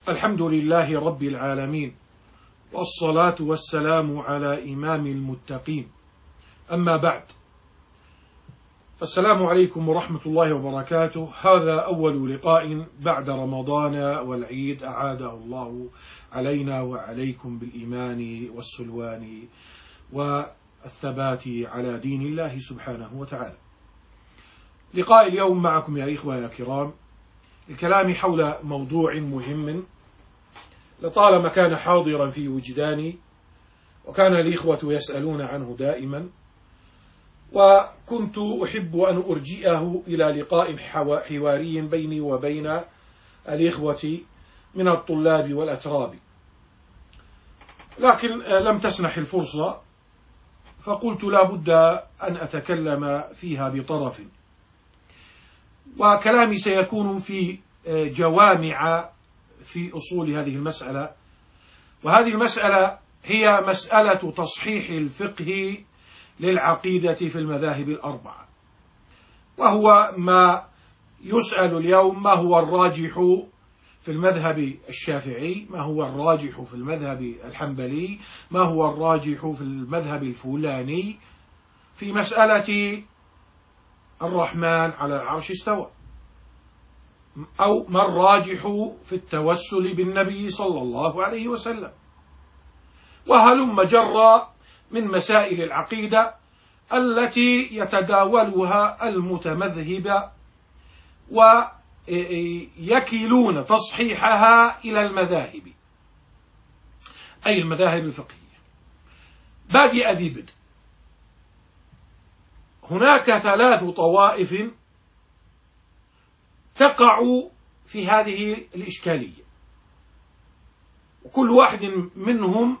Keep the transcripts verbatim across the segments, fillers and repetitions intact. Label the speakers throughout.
Speaker 1: الحمد لله رب العالمين، والصلاة والسلام على إمام المتقين، أما بعد، السلام عليكم ورحمة الله وبركاته. هذا أول لقاء بعد رمضان والعيد، أعاده الله علينا وعليكم بالإيمان والسلوان والثبات على دين الله سبحانه وتعالى. لقاء اليوم معكم يا إخوة يا كرام الكلام حول موضوع مهم لطالما كان حاضرا في وجداني، وكان الإخوة يسألون عنه دائما، وكنت أحب أن أرجئه إلى لقاء حواري بيني وبين الإخوة من الطلاب والأتراب، لكن لم تسنح الفرصة، فقلت لا بد أن أتكلم فيها بطرف، وكلامي سيكون في جوامع في أصول هذه المسألة. وهذه المسألة هي مسألة تصحيح الفقه للعقيدة في المذاهب الأربعة، وهو ما يسأل اليوم: ما هو الراجح في المذهب الشافعي؟ ما هو الراجح في المذهب الحنبلي؟ ما هو الراجح في المذهب الفلاني في مسألة الرحمن على العرش استوى؟ أو ما الراجح في التوسل بالنبي صلى الله عليه وسلم؟ وهلم جرى من مسائل العقيدة التي يتداولها المتمذهب ويكلون تصحيحها إلى المذاهب، أي المذاهب الفقهية. بادئ ذي بدء، هناك ثلاث طوائف تقع في هذه الإشكالية، وكل واحد منهم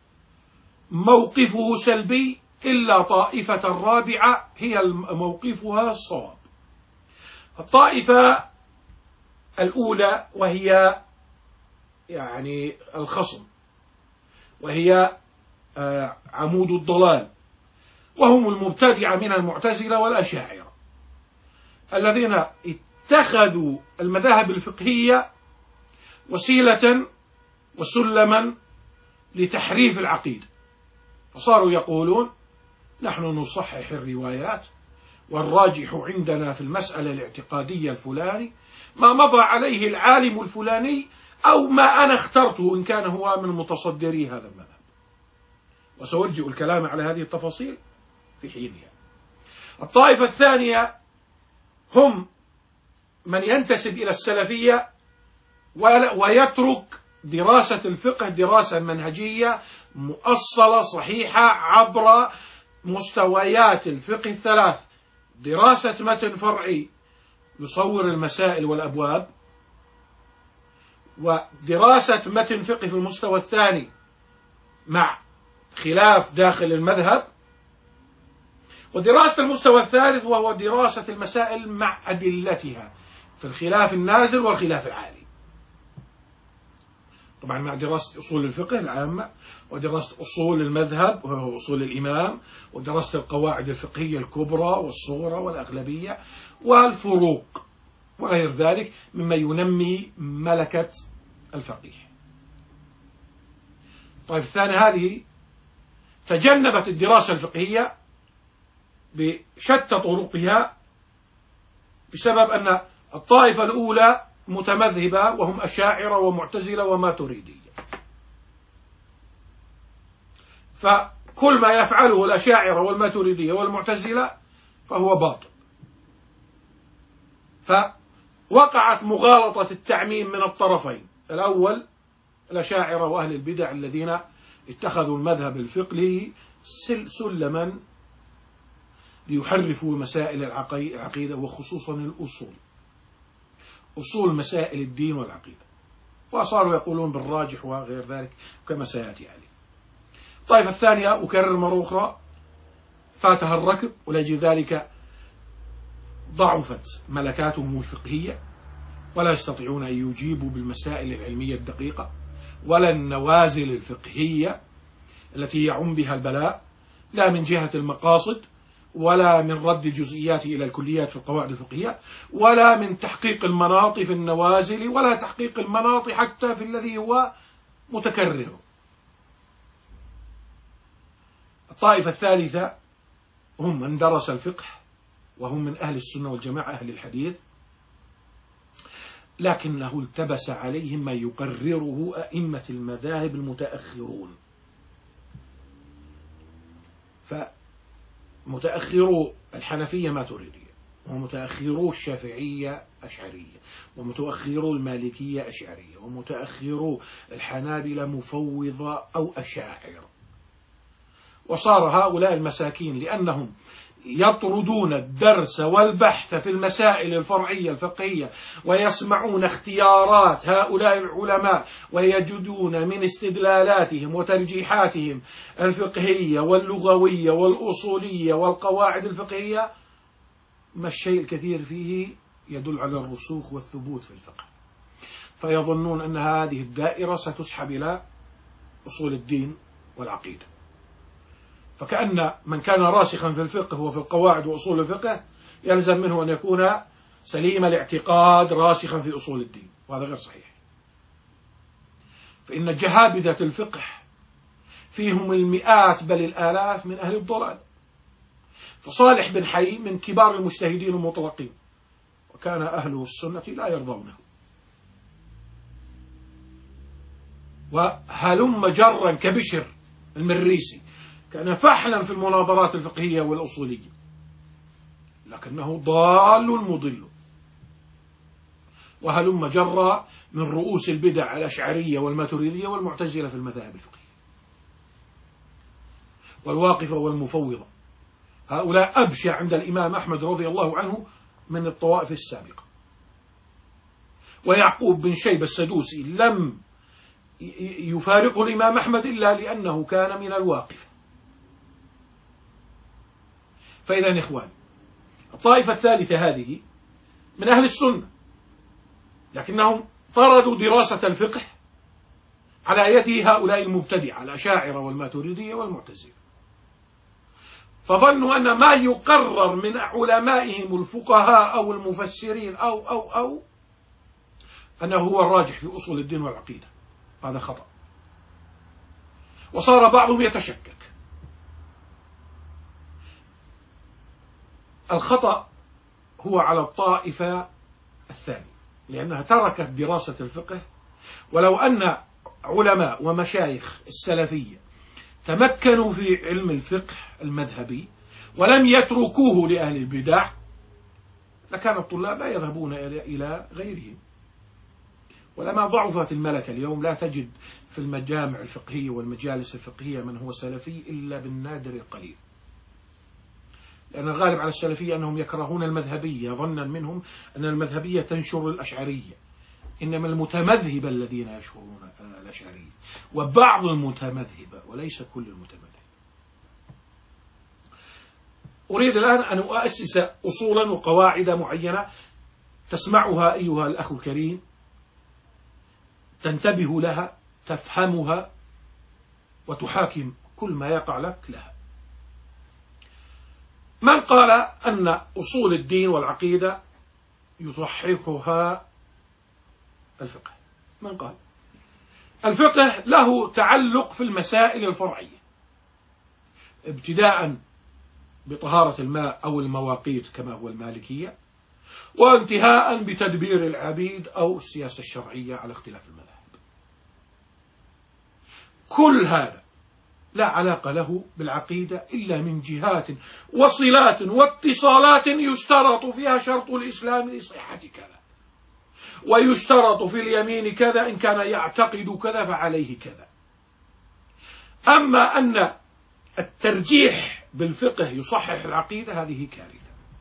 Speaker 1: موقفه سلبي، إلا طائفة الرابعة هي موقفها الصواب. الطائفة الأولى وهي يعني الخصم، وهي عمود الضلال، وهم المبتدعة من المعتزلة والأشاعرة، الذين اتخذوا المذاهب الفقهية وسيلة وسلما لتحريف العقيدة، فصاروا يقولون: نحن نصحح الروايات، والراجح عندنا في المسألة الاعتقادية الفلاني ما مضى عليه العالم الفلاني، أو ما أنا اخترته إن كان هو من متصدري هذا المذهب. وسأرجئ الكلام على هذه التفاصيل في حينها. الطائفة الثانية هم من ينتسب إلى السلفية ويترك دراسة الفقه دراسة منهجية مؤصلة صحيحة عبر مستويات الفقه الثلاث: دراسة متن فرعي يصور المسائل والأبواب، ودراسة متن فقه في المستوى الثاني مع خلاف داخل المذهب، ودراسة المستوى الثالث وهو دراسة المسائل مع أدلتها في الخلاف النازل والخلاف العالي، طبعا مع دراسة أصول الفقه العامة، ودراسة أصول المذهب وهو أصول الإمام، ودراسة القواعد الفقهية الكبرى والصغرى والأغلبية والفروق وغير ذلك مما ينمي ملكة الفقيه. طيب الثانية هذه تجنبت الدراسة الفقهية بشتى طرقها، بسبب أن الطائفة الأولى متمذهبة وهم أشاعرة ومعتزلة وماتريدية، فكل ما يفعله الأشاعرة والماتريدية والمعتزلة فهو باطل، فوقعت مغالطة التعميم من الطرفين: الأول الأشاعرة وأهل البدع الذين اتخذوا المذهب الفقهي سلما ليحرفوا مسائل العقيدة، وخصوصا الأصول، أصول مسائل الدين والعقيدة، وصاروا يقولون بالراجح وغير ذلك كما سيأتي عليه. طيب الثانية، أكرر مرة أخرى، فاتها الركب، ولأجل ذلك ضعفت ملكاتهم الفقهية، ولا يستطيعون أن يجيبوا بالمسائل العلمية الدقيقة ولا النوازل الفقهية التي يعم بها البلاء، لا من جهة المقاصد ولا من رد الجزئيات إلى الكليات في القواعد الفقهية، ولا من تحقيق المناط في النوازل، ولا تحقيق المناط حتى في الذي هو متكرر. الطائفة الثالثة هم من درس الفقه، وهم من أهل السنة والجماعة أهل الحديث، لكنه التبس عليهم ما يقرره أئمة المذاهب المتأخرون. فمتأخرو الحنفية ماتريدية، ومتأخرو الشافعية أشعرية، ومتأخرو المالكية أشعرية، ومتأخرو الحنابلة مفوضة أو أشاعر. وصار هؤلاء المساكين لأنهم يطردون الدرس والبحث في المسائل الفرعية الفقهية، ويسمعون اختيارات هؤلاء العلماء، ويجدون من استدلالاتهم وترجيحاتهم الفقهية واللغوية والأصولية والقواعد الفقهية ما الشيء الكثير فيه يدل على الرسوخ والثبوت في الفقه، فيظنون أن هذه الدائرة ستسحب إلى أصول الدين والعقيدة. فكأن من كان راسخا في الفقه وفي القواعد وأصول الفقه يلزم منه أن يكون سليم الاعتقاد راسخا في أصول الدين، وهذا غير صحيح. فإن جهابذة الفقه فيهم المئات بل الآلاف من أهل الضلال. فصالح بن حي من كبار المجتهدين المطلقين، وكان أهل السنة لا يرضونه. وهلم جرا كبشر المريسي كان فحلا في المناظرات الفقهية والأصولية، لكنه ضال مضل. وهلم جرا من رؤوس البدع الأشعرية والماتريدية والمعتزلة في المذاهب الفقهية، والواقفة والمفوضة. هؤلاء أبشع عند الإمام أحمد رضي الله عنه من الطوائف السابقة. ويعقوب بن شيبة السدوسي لم يفارقه الإمام أحمد إلا لأنه كان من الواقفة. فإذا إخوان، الطائفة الثالثة هذه من أهل السنة، لكنهم طردوا دراسة الفقه على يد هؤلاء المبتدعة الأشاعرة والماتريدية والمعتزلة، فظنوا أن ما يقرر من علمائهم الفقهاء أو المفسرين أو أو أو أنه هو الراجح في أصول الدين والعقيدة. هذا خطأ. وصار بعضهم يتشكك. الخطأ هو على الطائفة الثانية، لأنها تركت دراسة الفقه. ولو أن علماء ومشايخ السلفية تمكنوا في علم الفقه المذهبي ولم يتركوه لأهل البدع، لكان الطلاب لا يذهبون إلى غيرهم. ولما ضعفت الملكة اليوم لا تجد في المجامع الفقهية والمجالس الفقهية من هو سلفي إلا بالنادر القليل، لأن الغالب على السلفية أنهم يكرهون المذهبية ظنا منهم أن المذهبية تنشر الأشعرية، إنما المتمذهب الذين يشهرون الأشعرية، وبعض المتمذهبة وليس كل المتمذهب. أريد الآن أن أؤسس أصولا وقواعد معينة تسمعها أيها الأخ الكريم، تنتبه لها، تفهمها، وتحاكم كل ما يقع لك لها. من قال أن أصول الدين والعقيدة يصححها الفقه؟ من قال؟ الفقه له تعلق في المسائل الفرعية، ابتداء بطهارة الماء أو المواقيت كما هو المالكية، وانتهاء بتدبير العبيد أو السياسة الشرعية على اختلاف المذاهب. كل هذا لا علاقة له بالعقيدة إلا من جهات وصلات واتصالات يشترط فيها شرط الإسلام لصحة كذا، ويشترط في اليمين كذا، إن كان يعتقد كذا فعليه كذا. أما أن الترجيح بالفقه يصحح العقيدة هذه كارثة،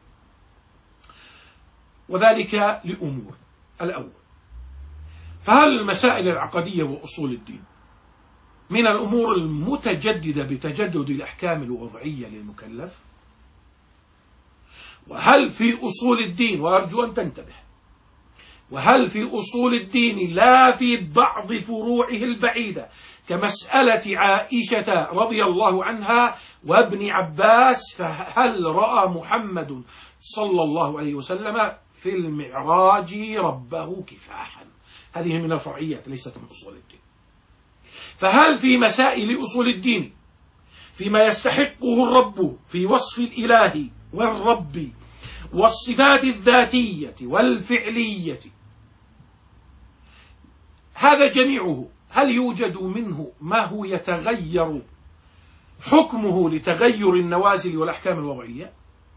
Speaker 1: وذلك لأمور. الأول، فهل المسائل العقدية وأصول الدين من الأمور المتجددة بتجدد الأحكام الوضعية للمكلف؟ وهل في أصول الدين، وأرجو أن تنتبه، وهل في أصول الدين لا في بعض فروعه البعيدة كمسألة عائشة رضي الله عنها وابن عباس، فهل رأى محمد صلى الله عليه وسلم في المعراج ربه كفاحا؟ هذه من الفرعيات ليست من أصول الدين. فهل في مسائل أصول الدين فيما يستحقه الرب في وصف الإله والرب والصفات الذاتية والفعلية، هذا جميعه، هل يوجد منه ما هو يتغير حكمه لتغير النوازل والأحكام الوضعية؟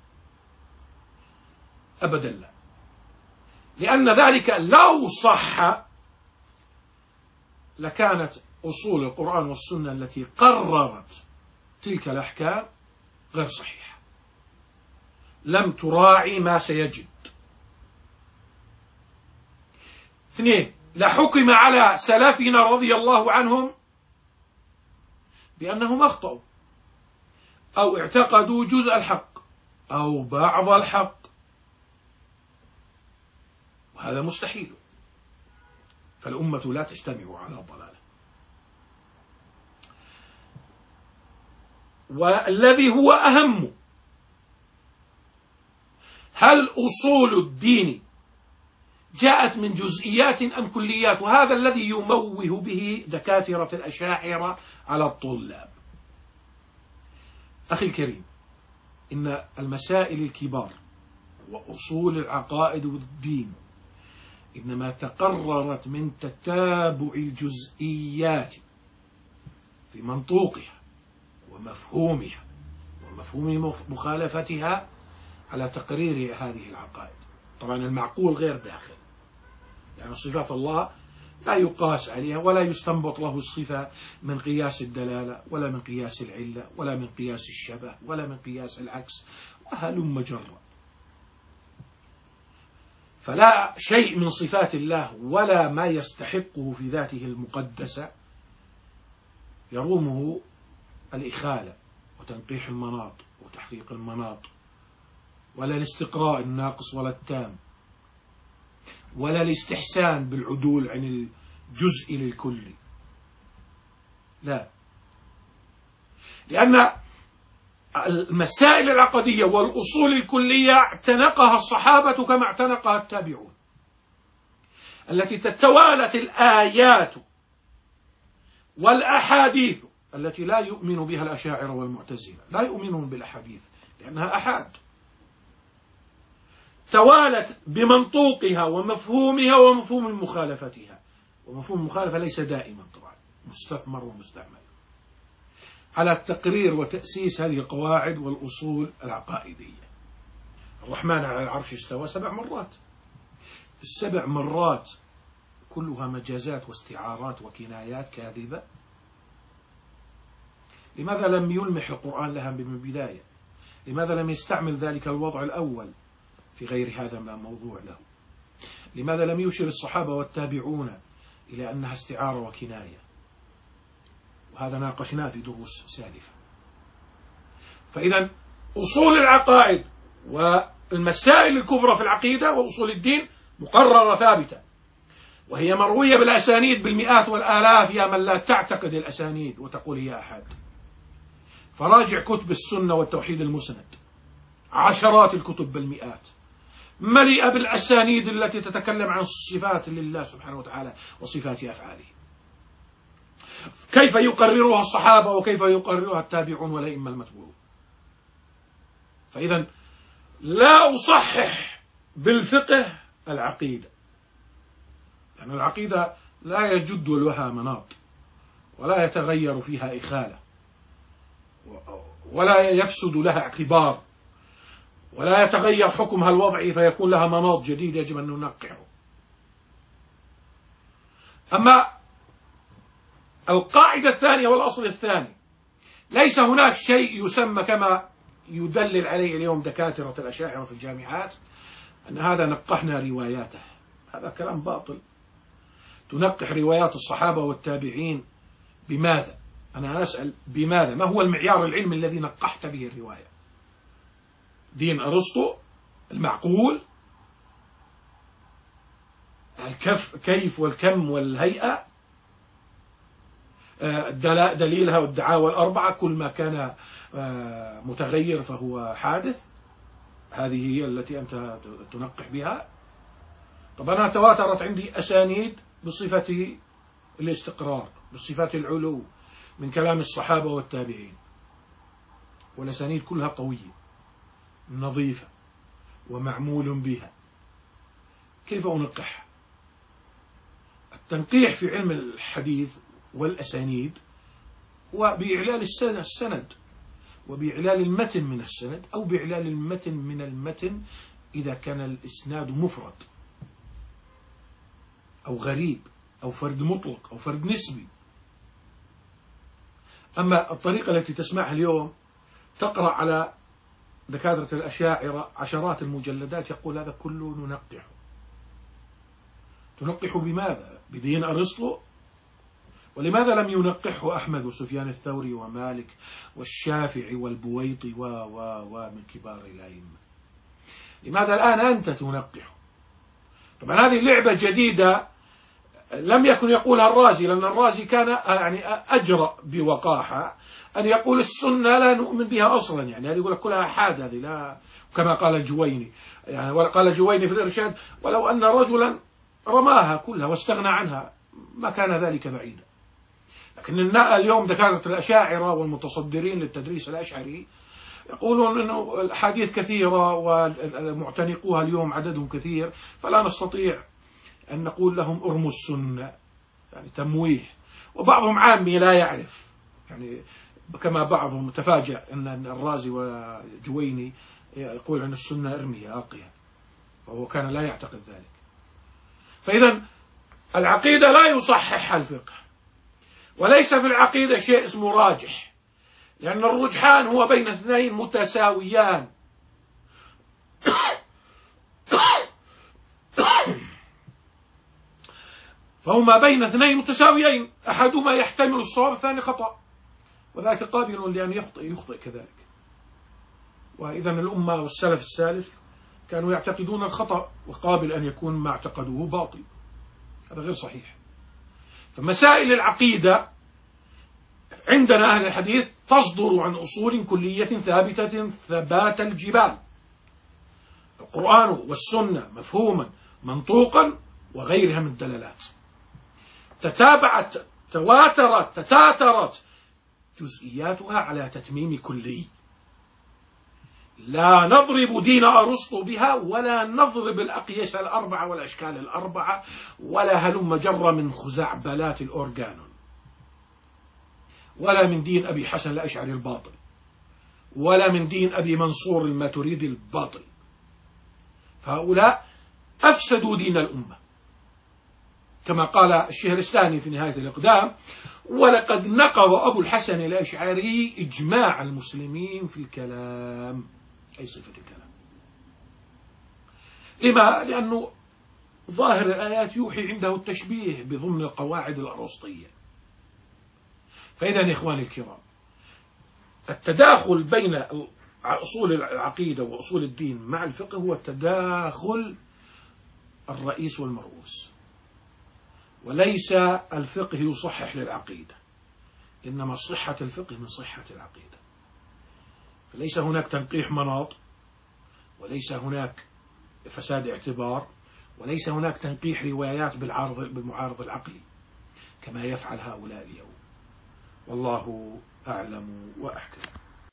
Speaker 1: أبدا لا، لأن ذلك لو صح لكانت أصول القرآن والسنة التي قررت تلك الأحكام غير صحيحة، لم تراعي ما سيجد. اثنين، لحكم على سلفنا رضي الله عنهم بأنهم أخطأوا أو اعتقدوا جزء الحق أو بعض الحق، وهذا مستحيل، فالأمة لا تجتمع على ضلالة. والذي هو أهم، هل أصول الدين جاءت من جزئيات أم كليات؟ وهذا الذي يموه به دكاترة الأشاعرة على الطلاب. أخي الكريم، إن المسائل الكبار وأصول العقائد والدين إنما تقررت من تتابع الجزئيات في منطوقها ومفهومها ومفهوم مخالفتها على تقرير هذه العقائد. طبعا المعقول غير داخل، يعني صفات الله لا يقاس عليها ولا يستنبط له الصفة من قياس الدلالة ولا من قياس العلة ولا من قياس الشبه ولا من قياس العكس، وهلم جرا. فلا شيء من صفات الله ولا ما يستحقه في ذاته المقدسة يرومه الإخالة وتنقيح المناط وتحقيق المناط، ولا الاستقراء الناقص ولا التام، ولا الاستحسان بالعدول عن الجزء للكل، لا، لأن المسائل العقدية والأصول الكلية اعتنقها الصحابة كما اعتنقها التابعون، التي تتوالت الآيات والأحاديث التي لا يؤمن بها الأشاعرة والمعتزلة، لا يؤمنون بالأحاديث لأنها أحاد، توالت بمنطوقها ومفهومها ومفهوم مخالفتها، ومفهوم المخالفة ليس دائما طبعا، مستثمر ومستعمل، على التقرير وتأسيس هذه القواعد والأصول العقائدية. الرحمن على العرش استوى سبع مرات، السبع مرات كلها مجازات واستعارات وكنايات كاذبة. لماذا لم يلمح القرآن لها من البداية؟ لماذا لم يستعمل ذلك الوضع الأول في غير هذا ما موضوع له؟ لماذا لم يشر الصحابة والتابعون إلى أنها استعارة وكناية؟ وهذا ناقشناه في دروس سالفة. فإذا أصول العقائد والمسائل الكبرى في العقيدة وأصول الدين مقررة ثابتة، وهي مروية بالأسانيد بالمئات والآلاف، يا من لا تعتقد الأسانيد وتقول هي أحد. فراجع كتب السنة والتوحيد المسند، عشرات الكتب بالمئات مليئة بالأسانيد التي تتكلم عن صفات لله سبحانه وتعالى وصفات أفعاله، كيف يقررها الصحابة وكيف يقررها التابعون والأئمة المتبوعون. فإذا لا أصحح بالفقه العقيدة، لأن يعني العقيدة لا يجد لها مناط ولا يتغير فيها إخالة ولا يفسد لها اعتبار ولا يتغير حكمها الوضعي فيكون لها مناط جديد يجب أن ننقحه. أما القاعدة الثانية والأصل الثاني، ليس هناك شيء يسمى كما يدلل عليه اليوم دكاترة الأشاعرة في الجامعات أن هذا نقحنا رواياته. هذا كلام باطل. تنقح روايات الصحابة والتابعين بماذا؟ أنا أسأل بماذا؟ ما هو المعيار العلمي الذي نقحت به الرواية؟ دين أرسطو المعقول الكف كيف والكم والهيئة دليلها والدعاوى الأربعة، كل ما كان متغير فهو حادث، هذه هي التي أنت تنقح بها. طب أنا تواترت عندي أسانيد بصفة الاستقرار، بصفة العلو من كلام الصحابة والتابعين، والأسانيد كلها قوية نظيفة ومعمول بها، كيف أنقحها؟ التنقيح في علم الحديث والأسانيد وبإعلال السند وبإعلال المتن من السند، أو بإعلال المتن من المتن إذا كان الإسناد مفرد أو غريب أو فرد مطلق أو فرد نسبي. أما الطريقة التي تسمعها اليوم تقرأ على دكاترة الأشاعرة عشرات المجلدات يقول هذا كله ننقحه. تنقح بماذا؟ بدين أرسطو؟ ولماذا لم ينقحه أحمد وسفيان الثوري ومالك والشافعي والبويطي و و و من كبار الأئمة؟ لماذا الآن أنت تنقحه؟ طبعا هذه لعبة جديدة لم يكن يقولها الرازي، لأن الرازي كان يعني أجرأ بوقاحة أن يقول السنة لا نؤمن بها أصلا، يعني هذه يقول لك كلها حاد، هذه لا، كما قال الجويني، يعني قال الجويني في الإرشاد ولو أن رجلا رماها كلها واستغنى عنها ما كان ذلك بعيدا. لكن اليوم دكاترة الأشاعرة والمتصدرين للتدريس الأشعري يقولون أنه الأحاديث كثيرة ومعتنقوها اليوم عددهم كثير، فلا نستطيع أن نقول لهم ارموا السنة، يعني تمويه. وبعضهم عامي لا يعرف، يعني كما بعضهم تفاجأ أن الرازي وجويني يقول أن السنة ارميها ألقيها، وهو كان لا يعتقد ذلك. فإذا العقيدة لا يصححها الفقه، وليس في العقيدة شيء اسمه راجح، لأن الرجحان هو بين اثنين متساويان. فهما بين اثنين متساويين، أحدهما يحتمل الصواب الثاني خطأ، وذاك قابل لأن يخطئ يخطئ كذلك. وإذا الأمة والسلف السالف كانوا يعتقدون الخطأ، وقابل أن يكون ما اعتقدوه باطل، هذا غير صحيح. فمسائل العقيدة عندنا أهل الحديث تصدر عن أصول كلية ثابتة ثبات الجبال، القرآن والسنة مفهوما منطوقا وغيرها من الدلالات، تتابعت تواترت تتاترت جزئياتها على تتميم كلي، لا نضرب دين أرسطو بها، ولا نضرب الأقيسة الأربعة والأشكال الأربعة، ولا هلم جر من خزعبلات الأورجانون، ولا من دين أبي حسن الأشعري الباطل، ولا من دين أبي منصور الماتريدي الباطل. فهؤلاء أفسدوا دين الأمة، كما قال الشهرستاني في نهاية الإقدام: ولقد نقض أبو الحسن الأشعري إجماع المسلمين في الكلام، أي صفة الكلام. لما؟ لأنه ظاهر الآيات يوحي عنده التشبيه بضمن القواعد الأرسطية. فإذا إخواني الكرام، التداخل بين أصول العقيدة وأصول الدين مع الفقه هو التداخل الرئيس والمرؤوس، وليس الفقه يصحح للعقيدة، إنما صحة الفقه من صحة العقيدة. فليس هناك تنقيح مناط، وليس هناك فساد اعتبار، وليس هناك تنقيح روايات بالعارض بالمعارض العقلي كما يفعل هؤلاء اليوم. والله أعلم وأحكم.